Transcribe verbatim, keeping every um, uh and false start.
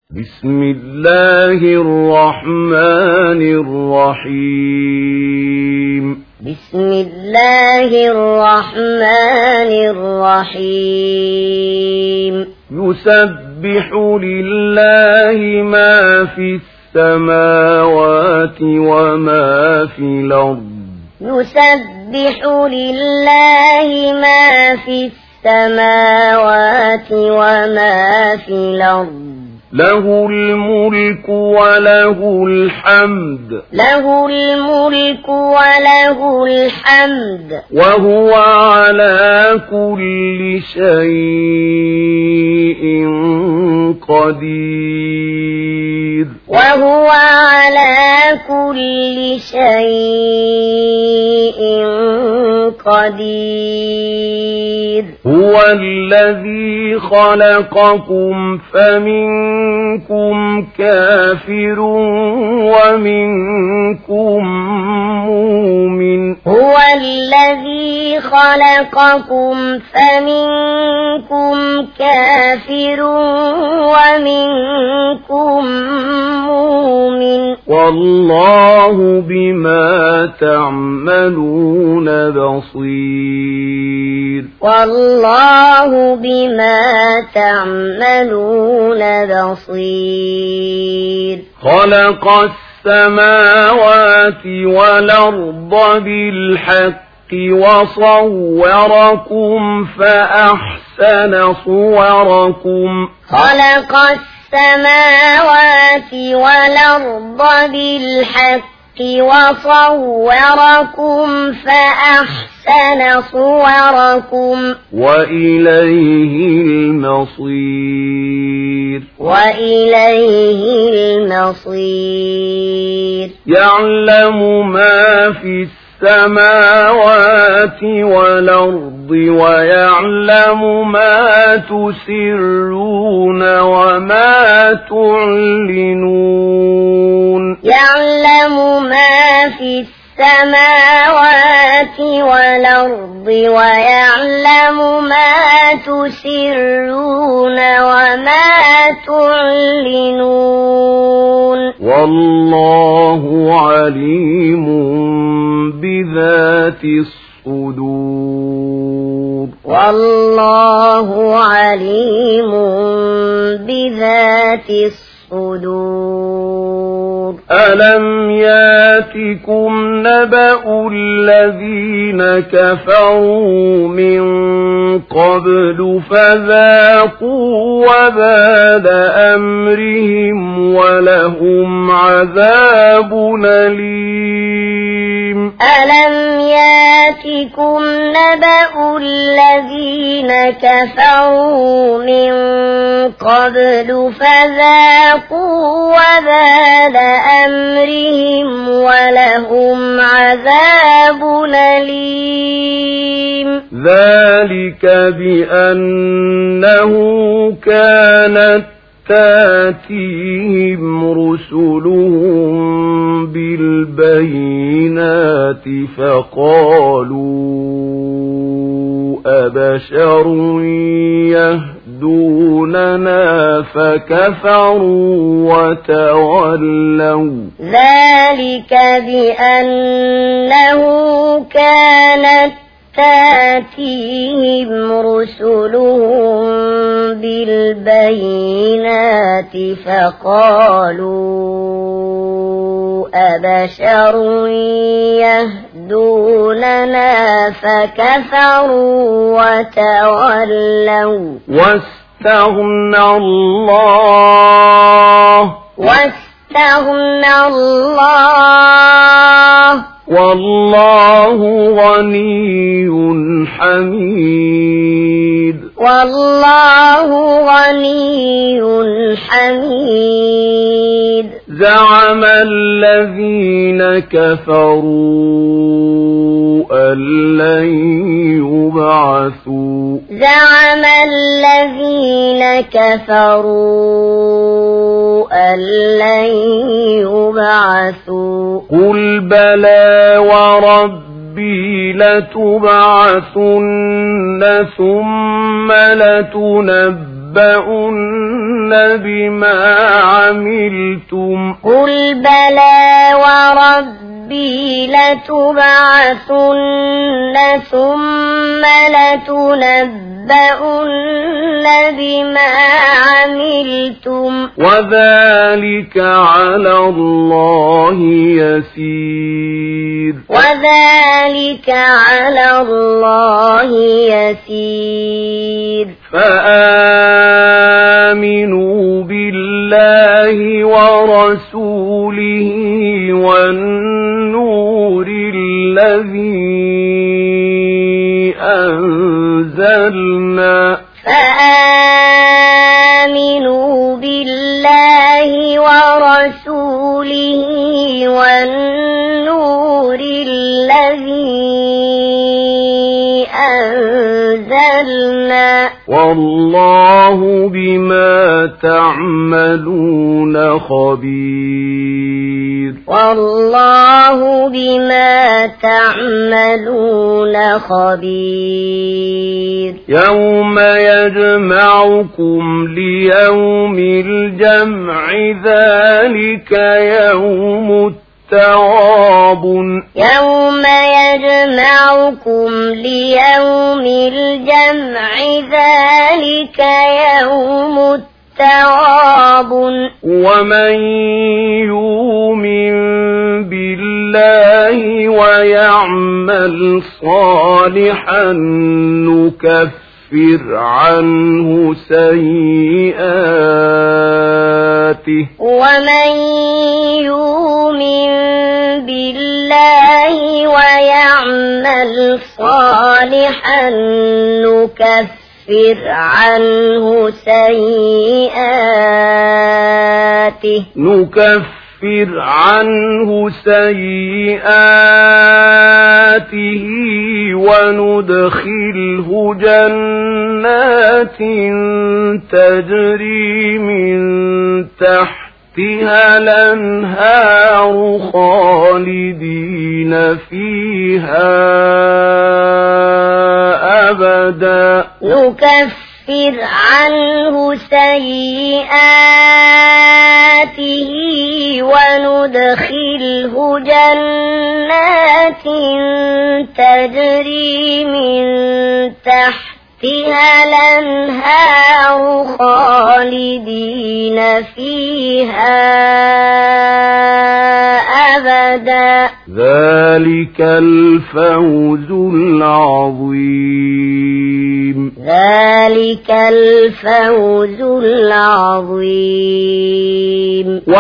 بسم الله الرحمن الرحيم بسم الله الرحمن الرحيم يسبح لله ما في السماوات وما في الأرض يسبح لله ما في السماوات وما في الأرض له الملك وله الحمد له الملك وله الحمد وهو على كل شيء قدير وهو على كل شيء قدير هو الذي خلقكم فمنكم كافر ومنكم مؤمن هو الذي خلقكم فمنكم كافر ومنكم مؤمن والله بما تعملون بصير والله بما تعملون بصير خلق السماوات والأرض بالحق وصوركم فأحسن صوركم خلق السماوات والأرض بالحق وصوركم فأحسن صوركم وإليه المصير وإليه المصير يعلم ما في السماوات والأرض ويعلم ما تسرون وما تعلنون يعلم ما في السماوات والأرض ويعلم ما تسرون وما تعلنون والله عليم بذات الصدور والله عليم بذات الصدور ألم ياتكم نبأ الذين كفروا من قبل فذاقوا وبال أمرهم ولهم عذاب أليم ألم ياتكم نبأ الذين كفروا من قبل فذاقوا وبال أمرهم ولهم عذاب أليم ذلك بأنه كانت تاتيهم رسلهم بالبينات فقالوا أبشر يهدوننا فكفروا وتولوا ذلك بأنه كانت تاتيهم رسلهم بالبينات فقالوا أبشر يهدوننا فكفروا وتولوا واستغنى الله واستغنى الله والله غني حميد والله غني حميد زعم الذين كفروا أن لن يبعثوا زعم الذين كفروا أن لن يبعثوا قل بلى وربي لتبعثن ثم لتنبؤن بما عملتم قل بلى وربي لتبعثن ثم لتنبؤن بما عملتم وذلك على الله يسير وذلك على الله يسير فآمنوا بالله ورسوله والنور الذي أنزلنا فآمنوا بالله ورسوله والنور الذي أنزلنا والله بما تعملون خبير والله بما تعملون خبير يوم يجمعكم ليوم الجمع ذلك يوم التغابن يوم يجمعكم ليوم الجمع ذلك يوم التغابن ومن يؤمن بالله ويعمل صالحا نكفر عنه سيئاته ومن يؤمن بالله ويعمل صالحا نكفر عنه سيئاته نكفر عنه سيئاته وندخله جنات تجري من تحتها الأنهار خالدين فيها أبدا نكفر عنه سيئاته وندخله جنات تجري من تحتها الأنهار خالدين فيها أبدا ذلك الفوز العظيم ذلك الفوز العظيم